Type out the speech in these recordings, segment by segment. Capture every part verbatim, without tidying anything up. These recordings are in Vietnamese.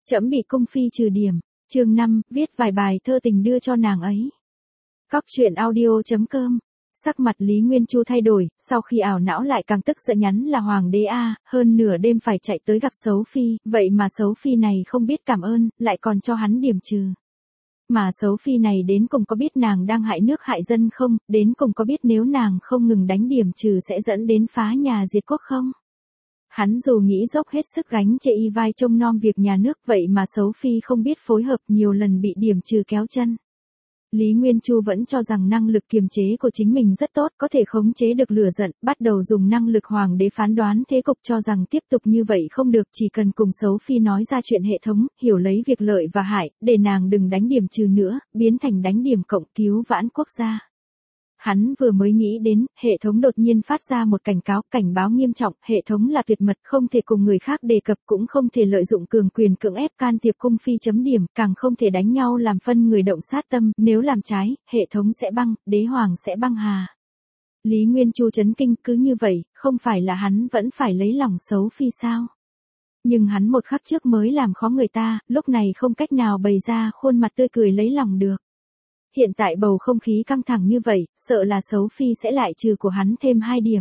Trẫm bị cung phi trừ điểm. Chương năm, viết vài bài thơ tình đưa cho nàng ấy. Cóc truyện audio chấm com. Sắc mặt Lý Nguyên Chu thay đổi, sau khi ảo não lại càng tức giận nhắn là hoàng đế a, hơn nửa đêm phải chạy tới gặp xấu phi, vậy mà xấu phi này không biết cảm ơn, lại còn cho hắn điểm trừ. Mà xấu phi này đến cùng có biết nàng đang hại nước hại dân không, đến cùng có biết nếu nàng không ngừng đánh điểm trừ sẽ dẫn đến phá nhà diệt quốc không? Hắn dù nghĩ dốc hết sức gánh chê y vai trông nom việc nhà nước, vậy mà xấu phi không biết phối hợp, nhiều lần bị điểm trừ kéo chân. Lý Nguyên Chu vẫn cho rằng năng lực kiềm chế của chính mình rất tốt, có thể khống chế được lửa giận, bắt đầu dùng năng lực hoàng đế phán đoán thế cục, cho rằng tiếp tục như vậy không được, chỉ cần cùng xấu phi nói ra chuyện hệ thống, hiểu lấy việc lợi và hại, để nàng đừng đánh điểm trừ nữa, biến thành đánh điểm cộng, cứu vãn quốc gia. Hắn vừa mới nghĩ đến, hệ thống đột nhiên phát ra một cảnh cáo, cảnh báo nghiêm trọng, hệ thống là tuyệt mật, không thể cùng người khác đề cập, cũng không thể lợi dụng cường quyền cưỡng ép can thiệp cung phi chấm điểm, càng không thể đánh nhau làm phân người động sát tâm, nếu làm trái, hệ thống sẽ băng, đế hoàng sẽ băng hà. Lý Nguyên Chu chấn kinh, cứ như vậy, không phải là hắn vẫn phải lấy lòng xấu phi sao? Nhưng hắn một khắc trước mới làm khó người ta, lúc này không cách nào bày ra khuôn mặt tươi cười lấy lòng được. Hiện tại bầu không khí căng thẳng như vậy, sợ là xấu phi sẽ lại trừ của hắn thêm hai điểm.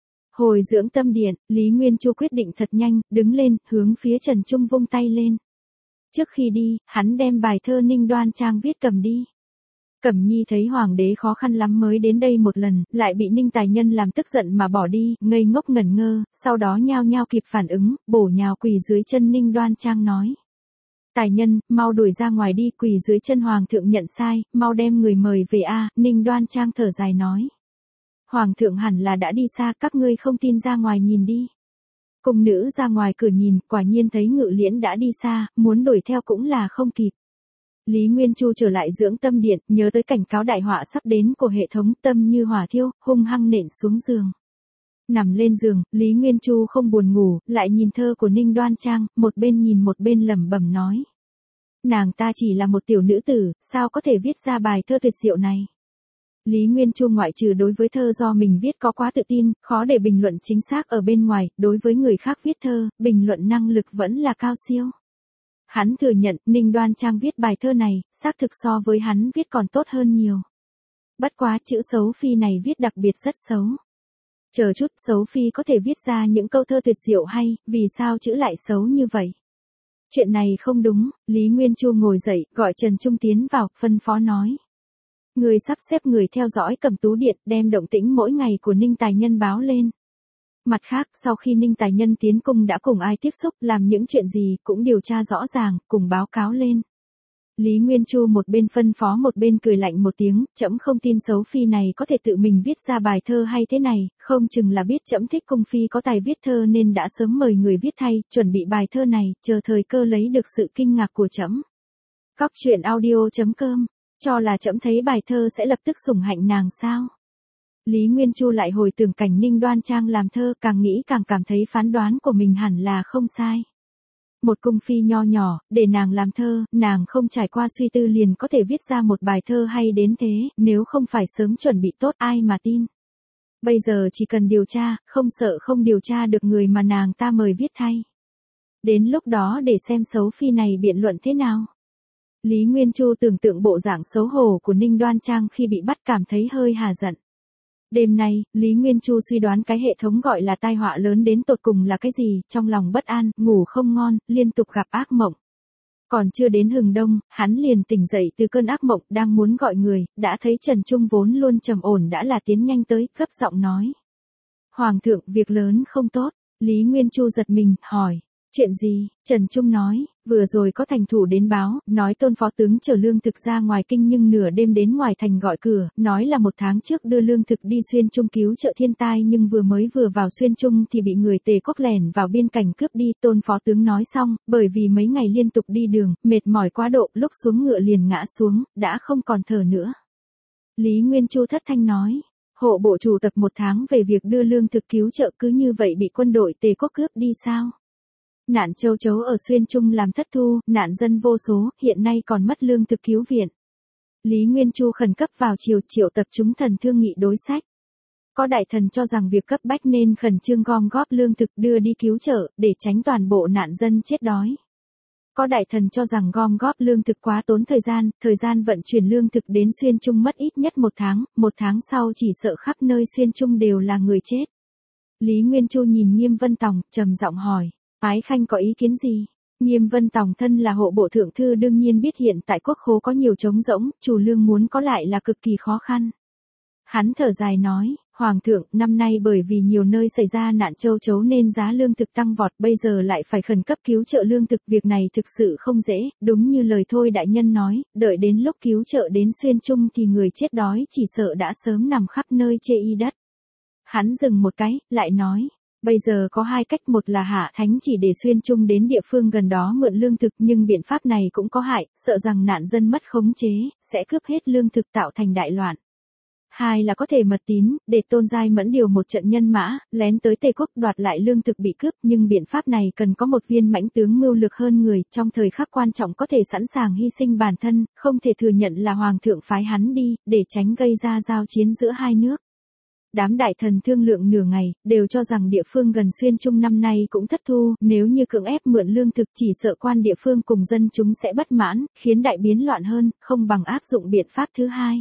Hồi dưỡng tâm điện, Lý Nguyên Chu quyết định thật nhanh, đứng lên, hướng phía Trần Trung vung tay lên. Trước khi đi, hắn đem bài thơ Ninh Đoan Trang viết cầm đi. Cẩm Nhi thấy hoàng đế khó khăn lắm mới đến đây một lần, lại bị Ninh Tài Nhân làm tức giận mà bỏ đi, ngây ngốc ngẩn ngơ, sau đó nhao nhao kịp phản ứng, bổ nhào quỳ dưới chân Ninh Đoan Trang nói. Tài Nhân, mau đuổi ra ngoài đi, quỳ dưới chân hoàng thượng nhận sai, mau đem người mời về a. À, Ninh Đoan Trang thở dài nói. Hoàng thượng hẳn là đã đi xa, các ngươi không tin ra ngoài nhìn đi. Cung nữ ra ngoài cửa nhìn, quả nhiên thấy Ngự Liễn đã đi xa, muốn đuổi theo cũng là không kịp. Lý Nguyên Chu trở lại dưỡng tâm điện, nhớ tới cảnh cáo đại họa sắp đến của hệ thống, tâm như hỏa thiêu, hung hăng nện xuống giường. Nằm lên giường, Lý Nguyên Chu không buồn ngủ, lại nhìn thơ của Ninh Đoan Trang, một bên nhìn một bên lẩm bẩm nói. Nàng ta chỉ là một tiểu nữ tử, sao có thể viết ra bài thơ tuyệt diệu này? Lý Nguyên Chu ngoại trừ đối với thơ do mình viết có quá tự tin, khó để bình luận chính xác ở bên ngoài, đối với người khác viết thơ, bình luận năng lực vẫn là cao siêu. Hắn thừa nhận, Ninh Đoan Trang viết bài thơ này, xác thực so với hắn viết còn tốt hơn nhiều. Bất quá chữ xấu phi này viết đặc biệt rất xấu. Chờ chút, xấu phi có thể viết ra những câu thơ tuyệt diệu hay, vì sao chữ lại xấu như vậy? Chuyện này không đúng, Lý Nguyên Chu ngồi dậy, gọi Trần Trung tiến vào, phân phó nói. Người sắp xếp người theo dõi Cẩm Tú Điện, đem động tĩnh mỗi ngày của Ninh Tài Nhân báo lên. Mặt khác, sau khi Ninh Tài Nhân tiến cung đã cùng ai tiếp xúc, làm những chuyện gì, cũng điều tra rõ ràng, cùng báo cáo lên. Lý Nguyên Chu một bên phân phó một bên cười lạnh một tiếng, trẫm không tin xấu phi này có thể tự mình viết ra bài thơ hay thế này, không chừng là biết trẫm thích cung phi có tài viết thơ nên đã sớm mời người viết thay, chuẩn bị bài thơ này, chờ thời cơ lấy được sự kinh ngạc của trẫm. Cóc truyện audio chấm com, cho là trẫm thấy bài thơ sẽ lập tức sủng hạnh nàng sao? Lý Nguyên Chu lại hồi tưởng cảnh Ninh Đoan Trang làm thơ, càng nghĩ càng cảm thấy phán đoán của mình hẳn là không sai. Một cung phi nho nhỏ, để nàng làm thơ, nàng không trải qua suy tư liền có thể viết ra một bài thơ hay đến thế, nếu không phải sớm chuẩn bị tốt ai mà tin. Bây giờ chỉ cần điều tra, không sợ không điều tra được người mà nàng ta mời viết thay. Đến lúc đó để xem xấu phi này biện luận thế nào. Lý Nguyên Chu tưởng tượng bộ dạng xấu hổ của Ninh Đoan Trang khi bị bắt, cảm thấy hơi hà giận. Đêm nay, Lý Nguyên Chu suy đoán cái hệ thống gọi là tai họa lớn đến tột cùng là cái gì, trong lòng bất an, ngủ không ngon, liên tục gặp ác mộng. Còn chưa đến hừng đông, hắn liền tỉnh dậy từ cơn ác mộng, đang muốn gọi người, đã thấy Trần Trung vốn luôn trầm ổn đã là tiến nhanh tới, gấp giọng nói. Hoàng thượng, việc lớn không tốt. Lý Nguyên Chu giật mình, hỏi. Chuyện gì? Trần Trung nói, vừa rồi có thành thủ đến báo, nói Tôn phó tướng chở lương thực ra ngoài kinh nhưng nửa đêm đến ngoài thành gọi cửa, nói là một tháng trước đưa lương thực đi Xuyên Trung cứu trợ thiên tai nhưng vừa mới vừa vào Xuyên Trung thì bị người Tề Quốc lẻn vào biên cảnh cướp đi. Tôn phó tướng nói xong, bởi vì mấy ngày liên tục đi đường, mệt mỏi quá độ, lúc xuống ngựa liền ngã xuống, đã không còn thở nữa. Lý Nguyên Chu thất thanh nói, hộ bộ chủ tập một tháng về việc đưa lương thực cứu trợ cứ như vậy bị quân đội Tề Quốc cướp đi sao? Nạn châu chấu ở Xuyên Trung làm thất thu, nạn dân vô số, hiện nay còn mất lương thực cứu viện. Lý Nguyên Chu khẩn cấp vào chiều triệu tập chúng thần thương nghị đối sách. Có đại thần cho rằng việc cấp bách nên khẩn trương gom góp lương thực đưa đi cứu trợ, để tránh toàn bộ nạn dân chết đói. Có đại thần cho rằng gom góp lương thực quá tốn thời gian, thời gian vận chuyển lương thực đến Xuyên Trung mất ít nhất một tháng, một tháng sau chỉ sợ khắp nơi Xuyên Trung đều là người chết. Lý Nguyên Chu nhìn Nghiêm Vân Tòng, trầm giọng hỏi, Ái Khanh có ý kiến gì? Nghiêm Vân Tòng thân là hộ bộ thượng thư đương nhiên biết hiện tại quốc khố có nhiều trống rỗng, chủ lương muốn có lại là cực kỳ khó khăn. Hắn thở dài nói, Hoàng thượng, năm nay bởi vì nhiều nơi xảy ra nạn châu chấu nên giá lương thực tăng vọt, bây giờ lại phải khẩn cấp cứu trợ lương thực, việc này thực sự không dễ, đúng như lời thôi đại nhân nói, đợi đến lúc cứu trợ đến Xuyên Trung thì người chết đói chỉ sợ đã sớm nằm khắp nơi chê y đất. Hắn dừng một cái, lại nói, bây giờ có hai cách, một là hạ thánh chỉ để Xuyên Trung đến địa phương gần đó mượn lương thực, nhưng biện pháp này cũng có hại, sợ rằng nạn dân mất khống chế, sẽ cướp hết lương thực tạo thành đại loạn. Hai là có thể mật tín, để Tôn Giai Mẫn điều một trận nhân mã, lén tới Tề Quốc đoạt lại lương thực bị cướp, nhưng biện pháp này cần có một viên mãnh tướng mưu lược hơn người, trong thời khắc quan trọng có thể sẵn sàng hy sinh bản thân, không thể thừa nhận là Hoàng thượng phái hắn đi, để tránh gây ra giao chiến giữa hai nước. Đám đại thần thương lượng nửa ngày, đều cho rằng địa phương gần Xuyên Trung năm nay cũng thất thu, nếu như cưỡng ép mượn lương thực chỉ sợ quan địa phương cùng dân chúng sẽ bất mãn, khiến đại biến loạn hơn, không bằng áp dụng biện pháp thứ hai.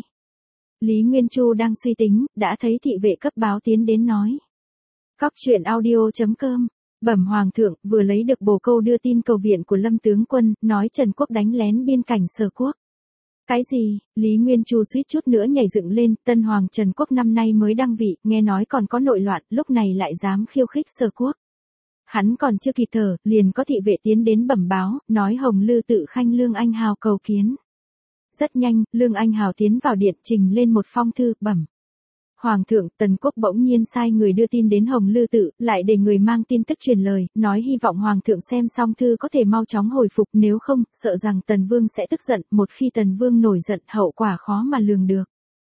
Lý Nguyên Chu đang suy tính, đã thấy thị vệ cấp báo tiến đến nói. Cóc truyện audio chấm com, bẩm Hoàng thượng, vừa lấy được bồ câu đưa tin cầu viện của Lâm tướng quân, nói Trần Quốc đánh lén biên cảnh Sở Quốc. Cái gì? Lý Nguyên Chu suýt chút nữa nhảy dựng lên, Tân Hoàng Trần Quốc năm nay mới đăng vị, nghe nói còn có nội loạn, lúc này lại dám khiêu khích Sở Quốc. Hắn còn chưa kịp thở, liền có thị vệ tiến đến bẩm báo, nói Hồng Lư tự khanh Lương Anh Hào cầu kiến. Rất nhanh, Lương Anh Hào tiến vào điện trình lên một phong thư, bẩm. Hoàng thượng, Tần Quốc bỗng nhiên sai người đưa tin đến Hồng Lư tự, lại để người mang tin tức truyền lời, nói hy vọng Hoàng thượng xem xong thư có thể mau chóng hồi phục, nếu không, sợ rằng Tần Vương sẽ tức giận, một khi Tần Vương nổi giận hậu quả khó mà lường được.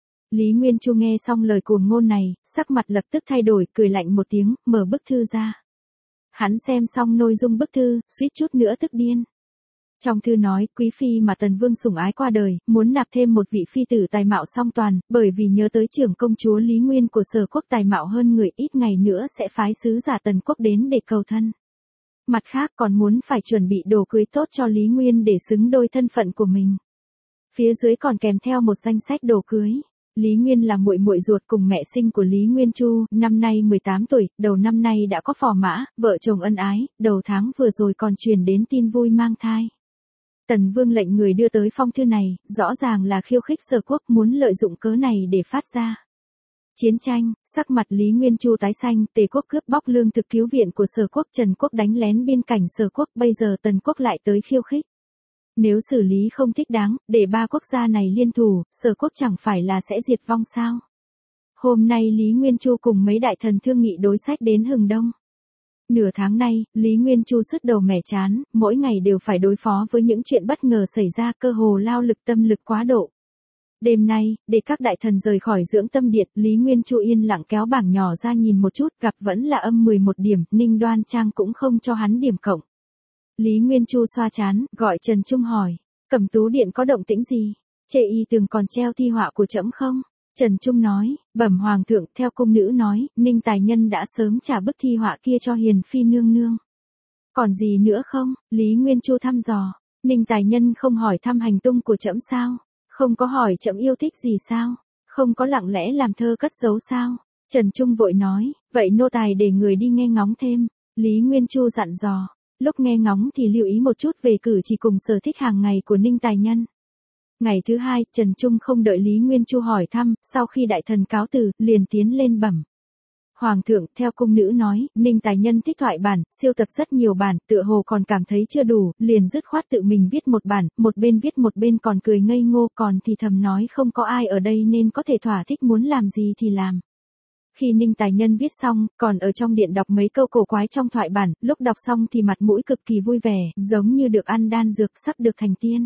Lý Nguyên Chu nghe xong lời cuồng ngôn này, sắc mặt lập tức thay đổi, cười lạnh một tiếng, mở bức thư ra. Hắn xem xong nội dung bức thư, suýt chút nữa tức điên. Trong thư nói, quý phi mà Tần Vương sủng ái qua đời, muốn nạp thêm một vị phi tử tài mạo song toàn, bởi vì nhớ tới trưởng công chúa Lý Nguyên của Sở Quốc tài mạo hơn người, ít ngày nữa sẽ phái sứ giả Tần Quốc đến để cầu thân. Mặt khác còn muốn phải chuẩn bị đồ cưới tốt cho Lý Nguyên để xứng đôi thân phận của mình. Phía dưới còn kèm theo một danh sách đồ cưới. Lý Nguyên là muội muội ruột cùng mẹ sinh của Lý Nguyên Chu, năm nay mười tám tuổi, đầu năm nay đã có phò mã, vợ chồng ân ái, đầu tháng vừa rồi còn truyền đến tin vui mang thai. Tần Vương lệnh người đưa tới phong thư này, rõ ràng là khiêu khích Sở Quốc, muốn lợi dụng cớ này để phát ra chiến tranh. Sắc mặt Lý Nguyên Chu tái xanh, Tề Quốc cướp bóc lương thực cứu viện của Sở Quốc, Trần Quốc đánh lén biên cảnh Sở Quốc, bây giờ Tần Quốc lại tới khiêu khích. Nếu xử lý không thích đáng, để ba quốc gia này liên thủ, Sở Quốc chẳng phải là sẽ diệt vong sao? Hôm nay Lý Nguyên Chu cùng mấy đại thần thương nghị đối sách đến Hừng Đông. Nửa tháng nay, Lý Nguyên Chu sứt đầu mẻ chán, mỗi ngày đều phải đối phó với những chuyện bất ngờ xảy ra, cơ hồ lao lực tâm lực quá độ. Đêm nay, để các đại thần rời khỏi dưỡng tâm điện, Lý Nguyên Chu yên lặng kéo bảng nhỏ ra nhìn một chút, gặp vẫn là âm mười một điểm, Ninh Đoan Trang cũng không cho hắn điểm cộng. Lý Nguyên Chu xoa chán, gọi Trần Trung hỏi, Cẩm Tú điện có động tĩnh gì? Chê y tường còn treo thi họa của trẫm không? Trần Trung nói, bẩm Hoàng thượng, theo cung nữ nói, Ninh Tài Nhân đã sớm trả bức thi họa kia cho Hiền Phi nương nương. Còn gì nữa không? Lý Nguyên Chu thăm dò, Ninh Tài Nhân không hỏi thăm hành tung của trẫm sao? Không có hỏi trẫm yêu thích gì sao? Không có lặng lẽ làm thơ cất giấu sao? Trần Trung vội nói, vậy nô tài để người đi nghe ngóng thêm. Lý Nguyên Chu dặn dò, lúc nghe ngóng thì lưu ý một chút về cử chỉ cùng sở thích hàng ngày của Ninh Tài Nhân. Ngày thứ hai, Trần Trung không đợi Lý Nguyên Chu hỏi thăm, sau khi đại thần cáo từ, liền tiến lên bẩm. Hoàng thượng, theo cung nữ nói, Ninh Tài Nhân thích thoại bản, siêu tập rất nhiều bản, tựa hồ còn cảm thấy chưa đủ, liền dứt khoát tự mình viết một bản, một bên viết một bên còn cười ngây ngô, còn thì thầm nói không có ai ở đây nên có thể thỏa thích muốn làm gì thì làm. Khi Ninh Tài Nhân viết xong, còn ở trong điện đọc mấy câu cổ quái trong thoại bản, lúc đọc xong thì mặt mũi cực kỳ vui vẻ, giống như được ăn đan dược sắp được thành tiên.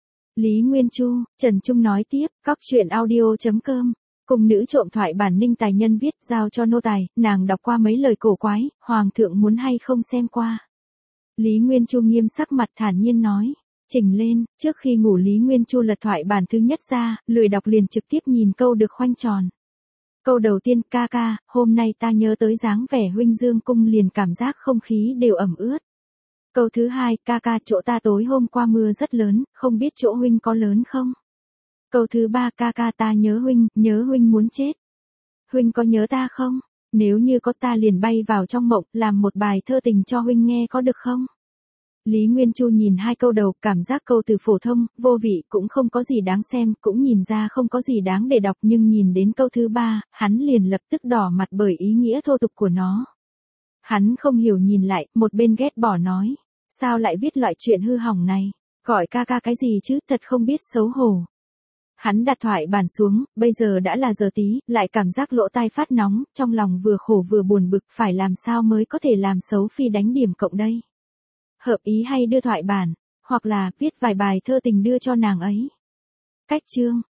Lý Nguyên Chu, Trần Trung nói tiếp, cóc truyện audio chấm com. Cung nữ trộm thoại bản Ninh Tài Nhân viết, giao cho nô tài, nàng đọc qua mấy lời cổ quái, Hoàng thượng muốn hay không xem qua. Lý Nguyên Chu nghiêm sắc mặt thản nhiên nói, chỉnh lên. Trước khi ngủ Lý Nguyên Chu lật thoại bản thứ nhất ra, lười đọc liền trực tiếp nhìn câu được khoanh tròn. Câu đầu tiên, ca ca, hôm nay ta nhớ tới dáng vẻ huynh dương cung liền cảm giác không khí đều ẩm ướt. Câu thứ hai, ca ca chỗ ta tối hôm qua mưa rất lớn, không biết chỗ huynh có lớn không? Câu thứ ba, ca ca ta nhớ huynh, nhớ huynh muốn chết. Huynh có nhớ ta không? Nếu như có ta liền bay vào trong mộng, làm một bài thơ tình cho huynh nghe có được không? Lý Nguyên Chu nhìn hai câu đầu, cảm giác câu từ phổ thông, vô vị, cũng không có gì đáng xem, cũng nhìn ra không có gì đáng để đọc, nhưng nhìn đến câu thứ ba, hắn liền lập tức đỏ mặt bởi ý nghĩa thô tục của nó. Hắn không hiểu nhìn lại, một bên ghét bỏ nói, sao lại viết loại chuyện hư hỏng này, gọi ca ca cái gì chứ, thật không biết xấu hổ. Hắn đặt thoại bàn xuống, bây giờ đã là giờ tí, lại cảm giác lỗ tai phát nóng, trong lòng vừa khổ vừa buồn bực, phải làm sao mới có thể làm xấu Phi đánh điểm cộng đây. Hợp ý hay đưa thoại bản, hoặc là viết vài bài thơ tình đưa cho nàng ấy. Cách chương